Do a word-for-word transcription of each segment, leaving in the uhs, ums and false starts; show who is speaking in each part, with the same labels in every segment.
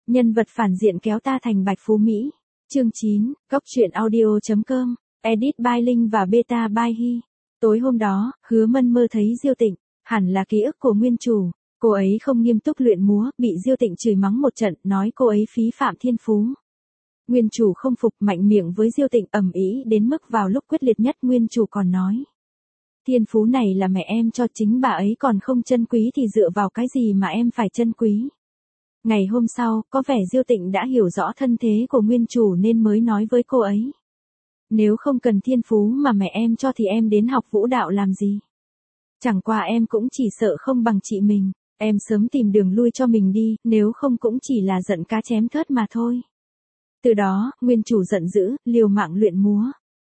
Speaker 1: Nhân vật phản diện kéo ta thành Bạch Phú Mỹ. Chương chín, góc truyện audio chấm com, edit by Linh và beta by Hy. Tối hôm đó, Hứa Mân mơ thấy Diêu Tịnh, hẳn là ký ức của nguyên chủ. Cô ấy không nghiêm túc luyện múa, bị Diêu Tịnh chửi mắng một trận, nói cô ấy phí phạm thiên phú. Nguyên chủ không phục, mạnh miệng với Diêu Tịnh ầm ĩ đến mức vào lúc quyết liệt nhất nguyên chủ còn nói: thiên phú này là mẹ em cho, chính bà ấy còn không trân quý thì dựa vào cái gì mà em phải trân quý. Ngày hôm sau, có vẻ Diêu Tịnh đã hiểu rõ thân thế của nguyên chủ nên mới nói với cô ấy: nếu không cần thiên phú mà mẹ em cho thì em đến học vũ đạo làm gì? Chẳng qua em cũng chỉ sợ không bằng chị mình, em sớm tìm đường lui cho mình đi, nếu không cũng chỉ là giận cá chém thớt mà thôi. Từ đó, nguyên chủ giận dữ, liều mạng luyện múa.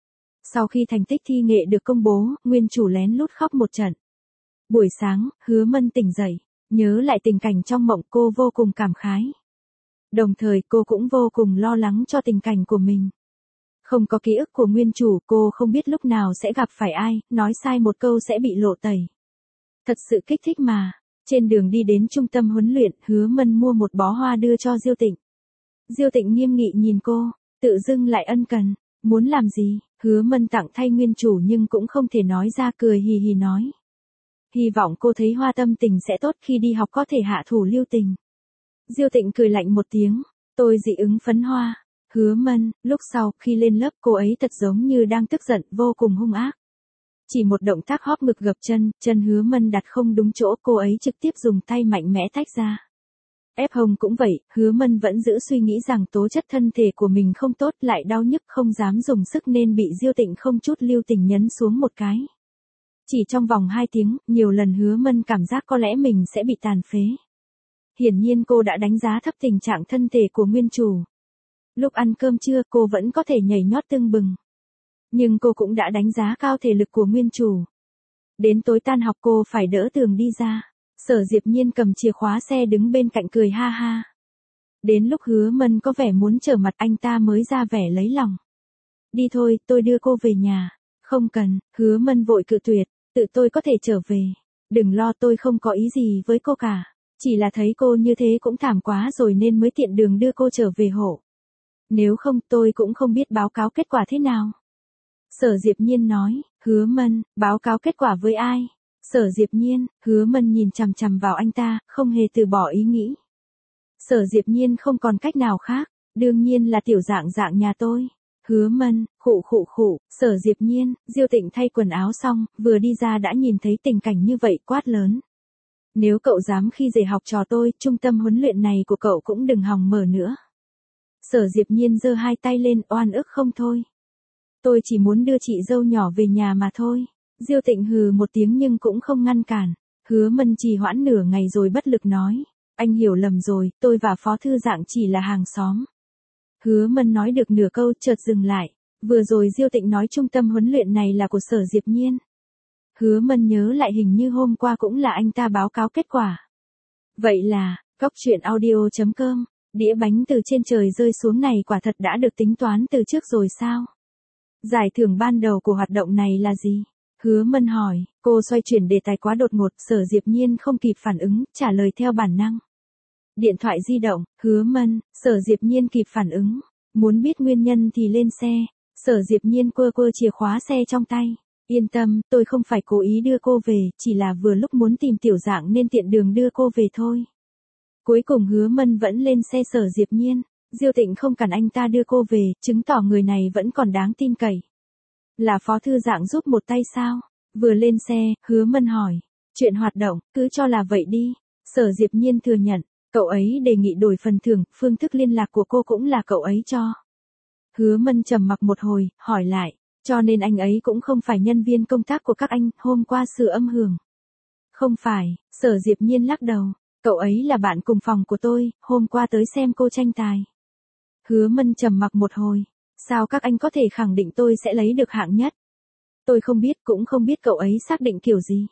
Speaker 1: Sau khi thành tích thi nghệ được công bố, nguyên chủ lén lút khóc một trận. Buổi sáng, Hứa Mân tỉnh dậy, nhớ lại tình cảnh trong mộng, cô vô cùng cảm khái. Đồng thời cô cũng vô cùng lo lắng cho tình cảnh của mình. Không có ký ức của nguyên chủ, cô không biết lúc nào sẽ gặp phải ai, nói sai một câu sẽ bị lộ tẩy. Thật sự kích thích mà. Trên đường đi đến trung tâm huấn luyện, Hứa Mân mua một bó hoa đưa cho Diêu Tịnh. Diêu Tịnh nghiêm nghị nhìn cô, tự dưng lại ân cần. Muốn làm gì? Hứa Mân tặng thay nguyên chủ nhưng cũng không thể nói ra, cười hì hì nói: hy vọng cô thấy hoa tâm tình sẽ tốt, khi đi học có thể hạ thủ lưu tình. Diêu Tịnh cười lạnh một tiếng: tôi dị ứng phấn hoa. Hứa Mân, lúc sau, khi lên lớp cô ấy thật giống như đang tức giận, vô cùng hung ác. Chỉ một động tác hóp ngực gập chân, chân Hứa Mân đặt không đúng chỗ, cô ấy trực tiếp dùng tay mạnh mẽ tách ra. Ép hông cũng vậy, Hứa Mân vẫn giữ suy nghĩ rằng tố chất thân thể của mình không tốt, lại đau nhức không dám dùng sức nên bị Diêu Tịnh không chút lưu tình nhấn xuống một cái. Chỉ trong vòng hai tiếng, nhiều lần Hứa Mân cảm giác có lẽ mình sẽ bị tàn phế. Hiển nhiên cô đã đánh giá thấp tình trạng thân thể của nguyên chủ. Lúc ăn cơm trưa cô vẫn có thể nhảy nhót tưng bừng. Nhưng cô cũng đã đánh giá cao thể lực của nguyên chủ. Đến tối tan học cô phải đỡ tường đi ra. Sở Diệp Nhiên cầm chìa khóa xe đứng bên cạnh cười ha ha. Đến lúc Hứa Mân có vẻ muốn trở mặt, anh ta mới ra vẻ lấy lòng. Đi thôi, tôi đưa cô về nhà. Không cần, Hứa Mân vội cự tuyệt, tự tôi có thể trở về. Đừng lo, tôi không có ý gì với cô cả. Chỉ là thấy cô như thế cũng thảm quá rồi nên mới tiện đường đưa cô trở về hộ. Nếu không tôi cũng không biết báo cáo kết quả thế nào. Sở Diệp Nhiên nói. Hứa Mân, báo cáo kết quả với ai? Sở Diệp Nhiên, Hứa Mân nhìn chằm chằm vào anh ta, không hề từ bỏ ý nghĩ. Sở Diệp Nhiên không còn cách nào khác, đương nhiên là tiểu dạng dạng nhà tôi. Hứa Mân, khụ khụ khụ, Sở Diệp Nhiên. Diêu Tịnh thay quần áo xong, vừa đi ra đã nhìn thấy tình cảnh như vậy, quát lớn: nếu cậu dám khi dễ học trò tôi, trung tâm huấn luyện này của cậu cũng đừng hòng mở nữa. Sở Diệp Nhiên giơ hai tay lên, oan ức không thôi. Tôi chỉ muốn đưa chị dâu nhỏ về nhà mà thôi. Diêu Tịnh hừ một tiếng nhưng cũng không ngăn cản. Hứa Mân trì hoãn nửa ngày rồi bất lực nói: anh hiểu lầm rồi, tôi và Phó Thư Dạng chỉ là hàng xóm. Hứa Mân nói được nửa câu chợt dừng lại. Vừa rồi Diêu Tịnh nói trung tâm huấn luyện này là của Sở Diệp Nhiên. Hứa Mân nhớ lại hình như hôm qua cũng là anh ta báo cáo kết quả. Vậy là, góc truyện audio chấm com, đĩa bánh từ trên trời rơi xuống này quả thật đã được tính toán từ trước rồi sao? Giải thưởng ban đầu của hoạt động này là gì? Hứa Mân hỏi. Cô xoay chuyển đề tài quá đột ngột, Sở Diệp Nhiên không kịp phản ứng, trả lời theo bản năng. Điện thoại di động. Hứa Mân. Sở Diệp Nhiên kịp phản ứng. Muốn biết nguyên nhân thì lên xe. Sở Diệp Nhiên quơ quơ chìa khóa xe trong tay. Yên tâm, tôi không phải cố ý đưa cô về, chỉ là vừa lúc muốn tìm tiểu dạng nên tiện đường đưa cô về thôi. Cuối cùng Hứa Mân vẫn lên xe Sở Diệp Nhiên. Diêu Tịnh không cần anh ta đưa cô về, chứng tỏ người này vẫn còn đáng tin cậy. Là Phó Thư Dạng giúp một tay sao? Vừa lên xe, Hứa Mân hỏi. Chuyện hoạt động, cứ cho là vậy đi. Sở Diệp Nhiên thừa nhận, cậu ấy đề nghị đổi phần thưởng, phương thức liên lạc của cô cũng là cậu ấy cho. Hứa Mân trầm mặc một hồi, hỏi lại, cho nên anh ấy cũng không phải nhân viên công tác của các anh, hôm qua sự âm hưởng. Không phải, Sở Diệp Nhiên lắc đầu, cậu ấy là bạn cùng phòng của tôi, hôm qua tới xem cô tranh tài. Hứa Mân trầm mặc một hồi. Sao các anh có thể khẳng định tôi sẽ lấy được hạng nhất? Tôi không biết, cũng không biết cậu ấy xác định kiểu gì.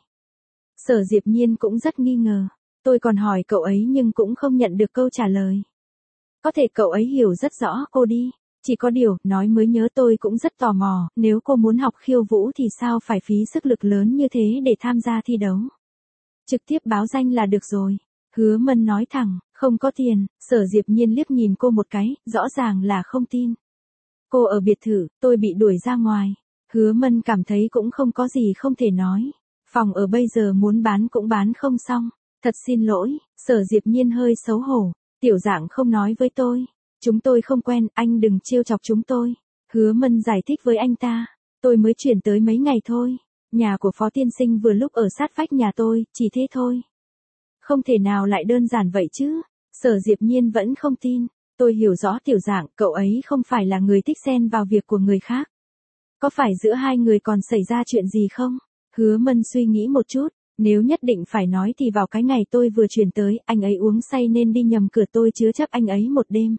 Speaker 1: Sở Diệp Nhiên cũng rất nghi ngờ. Tôi còn hỏi cậu ấy nhưng cũng không nhận được câu trả lời. Có thể cậu ấy hiểu rất rõ cô đi. Chỉ có điều, nói mới nhớ tôi cũng rất tò mò, nếu cô muốn học khiêu vũ thì sao phải phí sức lực lớn như thế để tham gia thi đấu? Trực tiếp báo danh là được rồi. Hứa Mân nói thẳng, Không có tiền, Sở Diệp Nhiên liếc nhìn cô một cái, rõ ràng là không tin. Cô ở biệt thự, tôi bị đuổi ra ngoài. Hứa Mân cảm thấy cũng không có gì không thể nói. Phòng ở bây giờ muốn bán cũng bán không xong. Thật xin lỗi, Sở Diệp Nhiên hơi xấu hổ. Tiểu Dạng không nói với tôi. Chúng tôi không quen, anh đừng trêu chọc chúng tôi. Hứa Mân giải thích với anh ta. Tôi mới chuyển tới mấy ngày thôi. Nhà của Phó Tiên Sinh vừa lúc ở sát vách nhà tôi, chỉ thế thôi. Không thể nào lại đơn giản vậy chứ. Sở Diệp Nhiên vẫn không tin. Tôi hiểu rõ Tiểu Dạng, cậu ấy không phải là người thích xen vào việc của người khác. Có phải giữa hai người còn xảy ra chuyện gì không? Hứa Mân suy nghĩ một chút. Nếu nhất định phải nói thì vào cái ngày tôi vừa chuyển tới, anh ấy uống say nên đi nhầm cửa, tôi chứa chấp anh ấy một đêm.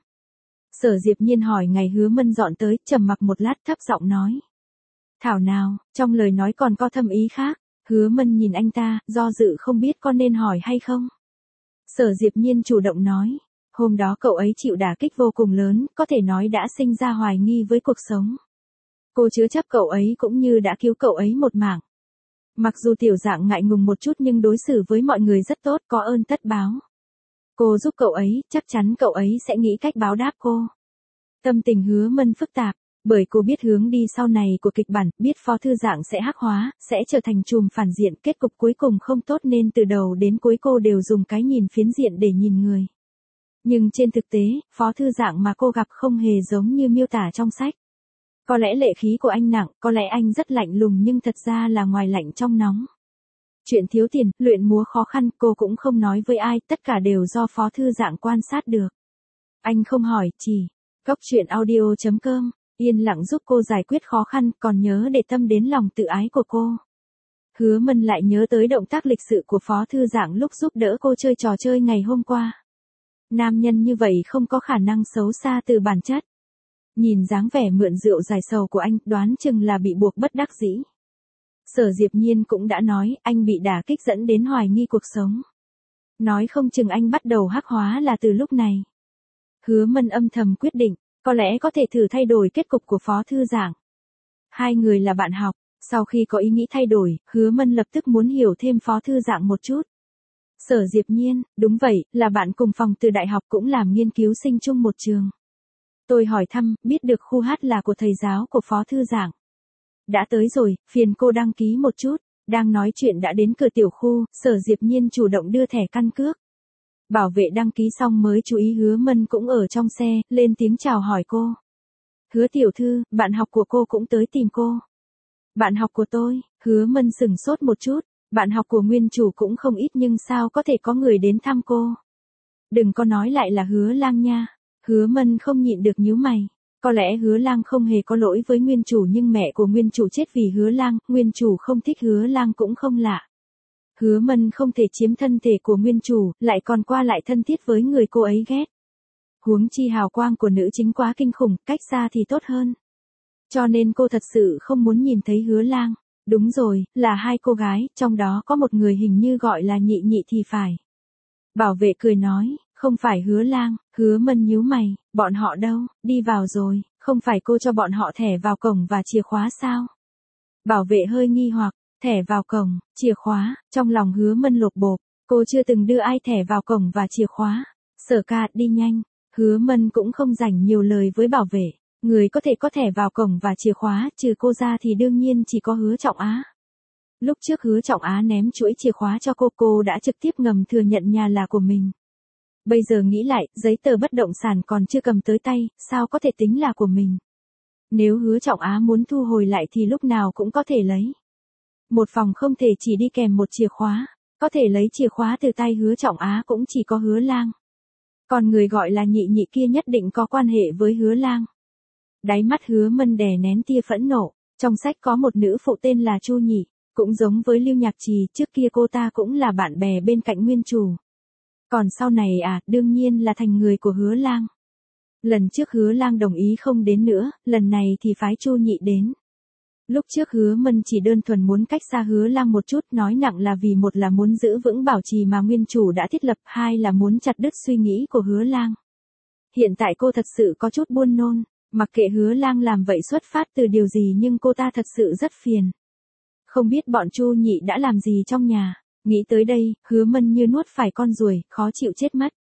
Speaker 1: Sở Diệp Nhiên hỏi ngày Hứa Mân dọn tới, trầm mặc một lát thấp giọng nói. Thảo nào, trong lời nói còn có thâm ý khác. Hứa Mân nhìn anh ta, do dự không biết có nên hỏi hay không. Sở Diệp Nhiên chủ động nói. Hôm đó cậu ấy chịu đả kích vô cùng lớn, có thể nói đã sinh ra hoài nghi với cuộc sống. Cô chứa chấp cậu ấy cũng như đã cứu cậu ấy một mạng. Mặc dù Tiểu Dạng ngại ngùng một chút nhưng đối xử với mọi người rất tốt, có ơn tất báo. Cô giúp cậu ấy, chắc chắn cậu ấy sẽ nghĩ cách báo đáp cô. Tâm tình Hứa Mân phức tạp, bởi cô biết hướng đi sau này của kịch bản, biết Phó Thư Dạng sẽ hắc hóa, sẽ trở thành trùm phản diện, kết cục cuối cùng không tốt nên từ đầu đến cuối cô đều dùng cái nhìn phiến diện để nhìn người. Nhưng trên thực tế, Phó Thư Dạng mà cô gặp không hề giống như miêu tả trong sách. Có lẽ lệ khí của anh nặng, có lẽ anh rất lạnh lùng nhưng thật ra là ngoài lạnh trong nóng. Chuyện thiếu tiền, luyện múa khó khăn, cô cũng không nói với ai, tất cả đều do Phó Thư Dạng quan sát được. Anh không hỏi, chỉ. Góc chuyện audio chấm com, yên lặng giúp cô giải quyết khó khăn, còn nhớ để tâm đến lòng tự ái của cô. Hứa Mân lại nhớ tới động tác lịch sự của Phó Thư Dạng lúc giúp đỡ cô chơi trò chơi ngày hôm qua. Nam nhân như vậy không có khả năng xấu xa từ bản chất. Nhìn dáng vẻ mượn rượu giải sầu của anh, đoán chừng là bị buộc bất đắc dĩ. Sở Diệp Nhiên cũng đã nói, anh bị đả kích dẫn đến hoài nghi cuộc sống. Nói không chừng anh bắt đầu hắc hóa là từ lúc này. Hứa Mân âm thầm quyết định, có lẽ có thể thử thay đổi kết cục của Phó Thư Dạng. Hai người là bạn học, sau khi có ý nghĩ thay đổi, Hứa Mân lập tức muốn hiểu thêm Phó Thư Dạng một chút. Sở Diệp Nhiên, đúng vậy, là bạn cùng phòng từ đại học cũng làm nghiên cứu sinh chung một trường. Tôi hỏi thăm, biết được khu hát là của thầy giáo của Phó Thư Dạng. Đã tới rồi, phiền cô đăng ký một chút. Đang nói chuyện đã đến cửa tiểu khu, Sở Diệp Nhiên chủ động đưa thẻ căn cước. Bảo vệ đăng ký xong mới chú ý Hứa Mân cũng ở trong xe, lên tiếng chào hỏi cô. Hứa tiểu thư, bạn học của cô cũng tới tìm cô. Bạn học của tôi, Hứa Mân sửng sốt một chút, bạn học của nguyên chủ cũng không ít nhưng sao có thể có người đến thăm cô. Đừng có nói lại là Hứa Lang nha. Hứa Mân không nhịn được nhíu mày. Có lẽ Hứa Lang không hề có lỗi với nguyên chủ nhưng mẹ của nguyên chủ chết vì Hứa Lang, nguyên chủ không thích Hứa Lang cũng không lạ. Hứa Mân không thể chiếm thân thể của nguyên chủ, lại còn qua lại thân thiết với người cô ấy ghét. Huống chi hào quang của nữ chính quá kinh khủng, cách xa thì tốt hơn. Cho nên cô thật sự không muốn nhìn thấy Hứa Lang. Đúng rồi, là hai cô gái, trong đó có một người hình như gọi là Nhị Nhị thì phải. Bảo vệ cười nói, không phải Hứa Lang. Hứa Mân nhíu mày, bọn họ đâu, đi vào rồi, không phải cô cho bọn họ thẻ vào cổng và chìa khóa sao? Bảo vệ hơi nghi hoặc, thẻ vào cổng, chìa khóa, trong lòng Hứa Mân lột bột, cô chưa từng đưa ai thẻ vào cổng và chìa khóa. Sở ca, đi nhanh. Hứa Mân cũng không rảnh nhiều lời với bảo vệ, người có thể có thẻ vào cổng và chìa khóa, trừ cô ra thì đương nhiên chỉ có Hứa Trọng Á. Lúc trước Hứa Trọng Á ném chuỗi chìa khóa cho cô, cô đã trực tiếp ngầm thừa nhận nhà là của mình. Bây giờ nghĩ lại, giấy tờ bất động sản còn chưa cầm tới tay, sao có thể tính là của mình. Nếu Hứa Trọng Á muốn thu hồi lại thì lúc nào cũng có thể lấy. Một phòng không thể chỉ đi kèm một chìa khóa, có thể lấy chìa khóa từ tay Hứa Trọng Á cũng chỉ có Hứa Lang. Còn người gọi là Nhị Nhị kia nhất định có quan hệ với Hứa Lang. Đáy mắt Hứa Mân đè nén tia phẫn nộ, trong sách có một nữ phụ tên là Chu Nhị, cũng giống với Lưu Nhạc Trì, trước kia cô ta cũng là bạn bè bên cạnh nguyên chủ. Còn sau này à, đương nhiên là thành người của Hứa Lang. Lần trước Hứa Lang đồng ý không đến nữa, lần này thì phái Chu Nhị đến. Lúc trước Hứa Mân chỉ đơn thuần muốn cách xa Hứa Lang một chút, nói nặng là vì một là muốn giữ vững bảo trì mà nguyên chủ đã thiết lập, hai là muốn chặt đứt suy nghĩ của Hứa Lang. Hiện tại cô thật sự có chút buồn nôn, mặc kệ Hứa Lang làm vậy xuất phát từ điều gì nhưng cô ta thật sự rất phiền. Không biết bọn Chu Nhị đã làm gì trong nhà. Nghĩ tới đây, Hứa Mân như nuốt phải con ruồi, khó chịu chết mất.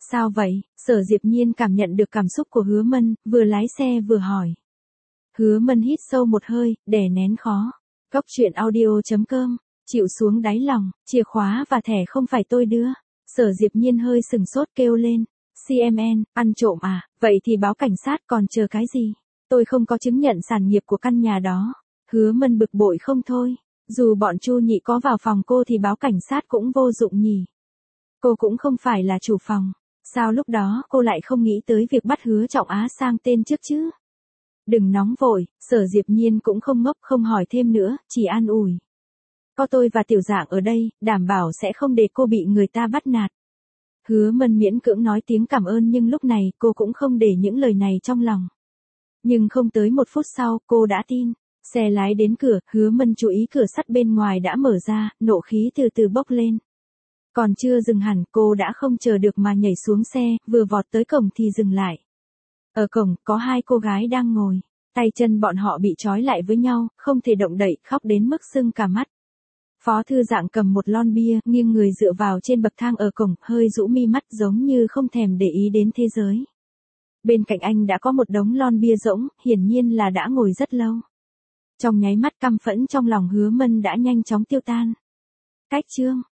Speaker 1: Sao vậy? Sở Diệp Nhiên cảm nhận được cảm xúc của Hứa Mân, vừa lái xe vừa hỏi. Hứa Mân hít sâu một hơi, đè nén khó. Góc chuyện audio chấm com, chịu xuống đáy lòng, chìa khóa và thẻ không phải tôi đưa. Sở Diệp Nhiên hơi sừng sốt kêu lên. xê em en, ăn trộm à, vậy thì báo cảnh sát còn chờ cái gì? Tôi không có chứng nhận sản nghiệp của căn nhà đó. Hứa Mân bực bội không thôi. Dù bọn Chu Nhị có vào phòng cô thì báo cảnh sát cũng vô dụng nhỉ. Cô cũng không phải là chủ phòng. Sao lúc đó cô lại không nghĩ tới việc bắt Hứa Trọng Á sang tên trước chứ? Đừng nóng vội, Sở Diệp Nhiên cũng không ngốc không hỏi thêm nữa, chỉ an ủi. Có tôi và Tiểu Dạng ở đây, đảm bảo sẽ không để cô bị người ta bắt nạt. Hứa Mân miễn cưỡng nói tiếng cảm ơn nhưng lúc này cô cũng không để những lời này trong lòng. Nhưng không tới một phút sau cô đã tin. Xe lái đến cửa, Hứa Mân chú ý cửa sắt bên ngoài đã mở ra, nộ khí từ từ bốc lên. Còn chưa dừng hẳn cô đã không chờ được mà nhảy xuống xe, vừa vọt tới cổng thì dừng lại. Ở cổng có hai cô gái đang ngồi, tay chân bọn họ bị trói lại với nhau, không thể động đậy, khóc đến mức sưng cả mắt. Phó Thư Dạng cầm một lon bia, nghiêng người dựa vào trên bậc thang ở cổng, hơi rũ mi mắt giống như không thèm để ý đến thế giới. Bên cạnh anh đã có một đống lon bia rỗng, hiển nhiên là đã ngồi rất lâu. Trong nháy mắt căm phẫn trong lòng Hứa Mân đã nhanh chóng tiêu tan. Cách chương